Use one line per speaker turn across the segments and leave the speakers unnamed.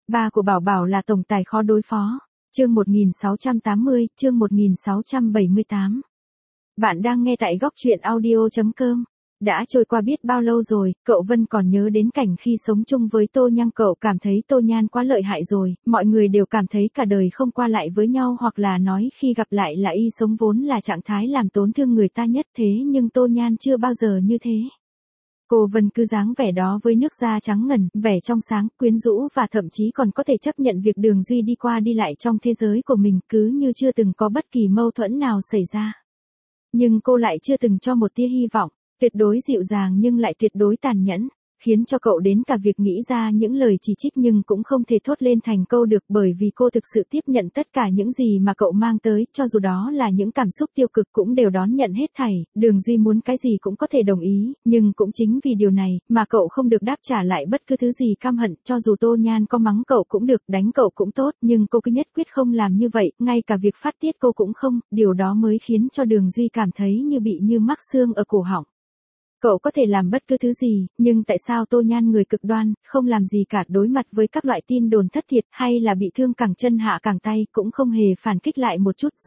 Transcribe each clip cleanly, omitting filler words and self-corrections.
Ba của Bảo Bảo là tổng tài khó đối phó. Chương 1680, chương 1678. Bạn đang nghe tại góc truyện audio.com. Đã trôi qua biết bao lâu rồi, cậu Vân còn nhớ đến cảnh khi sống chung với Tô Nhan. Cậu cảm thấy Tô Nhan quá lợi hại rồi, mọi người đều cảm thấy cả đời không qua lại với nhau, hoặc là nói khi gặp lại là y sống vốn là trạng thái làm tổn thương người ta nhất. Thế nhưng Tô Nhan chưa bao giờ như thế. Cô Vân cứ dáng vẻ đó với nước da trắng ngần, vẻ trong sáng, quyến rũ và thậm chí còn có thể chấp nhận việc Đường Duy đi qua đi lại trong thế giới của mình, cứ như chưa từng có bất kỳ mâu thuẫn nào xảy ra. Nhưng cô lại chưa từng cho một tia hy vọng, tuyệt đối dịu dàng nhưng lại tuyệt đối tàn nhẫn, khiến cho cậu đến cả việc nghĩ ra những lời chỉ trích nhưng cũng không thể thốt lên thành câu được, bởi vì cô thực sự tiếp nhận tất cả những gì mà cậu mang tới, cho dù đó là những cảm xúc tiêu cực cũng đều đón nhận hết thảy. Đường Duy muốn cái gì cũng có thể đồng ý, nhưng cũng chính vì điều này mà cậu không được đáp trả lại bất cứ thứ gì căm hận, cho dù Tô Nhan có mắng cậu cũng được, đánh cậu cũng tốt, nhưng cô cứ nhất quyết không làm như vậy, ngay cả việc phát tiết cô cũng không, điều đó mới khiến cho Đường Duy cảm thấy như bị mắc xương ở cổ họng. Cậu có thể làm bất cứ thứ gì, nhưng tại sao Tô Nhan người cực đoan, không làm gì cả, đối mặt với các loại tin đồn thất thiệt, hay là bị thương cẳng chân hạ cẳng tay, cũng không hề phản kích lại một chút,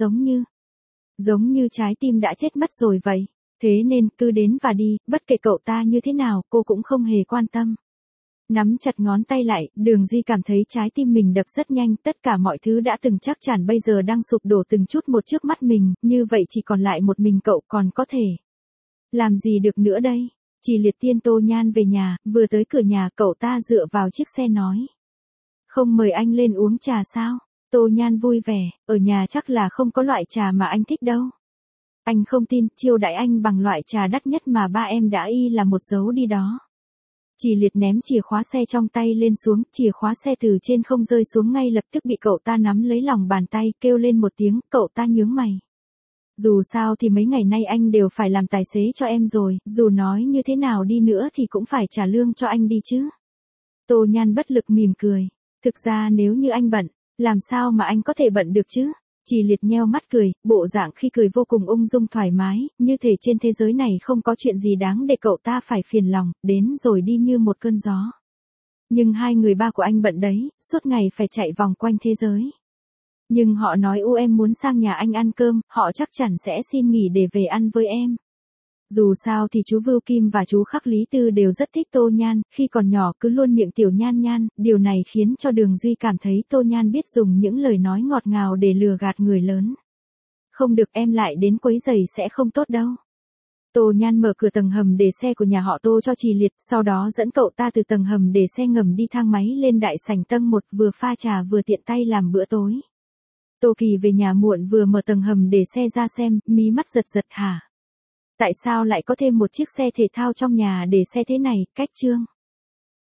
giống như trái tim đã chết mất rồi vậy. Thế nên, cứ đến và đi, bất kể cậu ta như thế nào, cô cũng không hề quan tâm. Nắm chặt ngón tay lại, Đường Duy cảm thấy trái tim mình đập rất nhanh, tất cả mọi thứ đã từng chắc chắn bây giờ đang sụp đổ từng chút một trước mắt mình, như vậy chỉ còn lại một mình cậu, còn có thể làm gì được nữa đây? Chỉ liệt tiên Tô Nhan về nhà, vừa tới cửa nhà cậu ta dựa vào chiếc xe nói. Không mời anh lên uống trà sao? Tô Nhan vui vẻ, ở nhà chắc là không có loại trà mà anh thích đâu. Anh không tin, chiêu đãi anh bằng loại trà đắt nhất mà ba em đã y là một dấu đi đó. Chỉ liệt ném chìa khóa xe trong tay lên xuống, chìa khóa xe từ trên không rơi xuống ngay lập tức bị cậu ta nắm lấy lòng bàn tay, kêu lên một tiếng, cậu ta nhướng mày. Dù sao thì mấy ngày nay anh đều phải làm tài xế cho em rồi, dù nói như thế nào đi nữa thì cũng phải trả lương cho anh đi chứ. Tô Nhan bất lực mỉm cười. Thực ra nếu như anh bận, làm sao mà anh có thể bận được chứ? Chỉ liệt nheo mắt cười, bộ dạng khi cười vô cùng ung dung thoải mái, như thể trên thế giới này không có chuyện gì đáng để cậu ta phải phiền lòng, đến rồi đi như một cơn gió. Nhưng hai người ba của anh bận đấy, suốt ngày phải chạy vòng quanh thế giới. Nhưng họ nói em muốn sang nhà anh ăn cơm, họ chắc chắn sẽ xin nghỉ để về ăn với em. Dù sao thì chú Vưu Kim và chú Khắc Lý Tư đều rất thích Tô Nhan, khi còn nhỏ cứ luôn miệng tiểu Nhan Nhan, điều này khiến cho Đường Duy cảm thấy Tô Nhan biết dùng những lời nói ngọt ngào để lừa gạt người lớn. Không được, em lại đến quấy rầy sẽ không tốt đâu. Tô Nhan mở cửa tầng hầm để xe của nhà họ Tô cho Trì Liệt, sau đó dẫn cậu ta từ tầng hầm để xe ngầm đi thang máy lên đại sảnh tầng 1, vừa pha trà vừa tiện tay làm bữa tối. Tô Kỳ về nhà muộn vừa mở tầng hầm để xe ra xem, mí mắt giật giật hả? Tại sao lại có thêm một chiếc xe thể thao trong nhà để xe thế này, cách trương?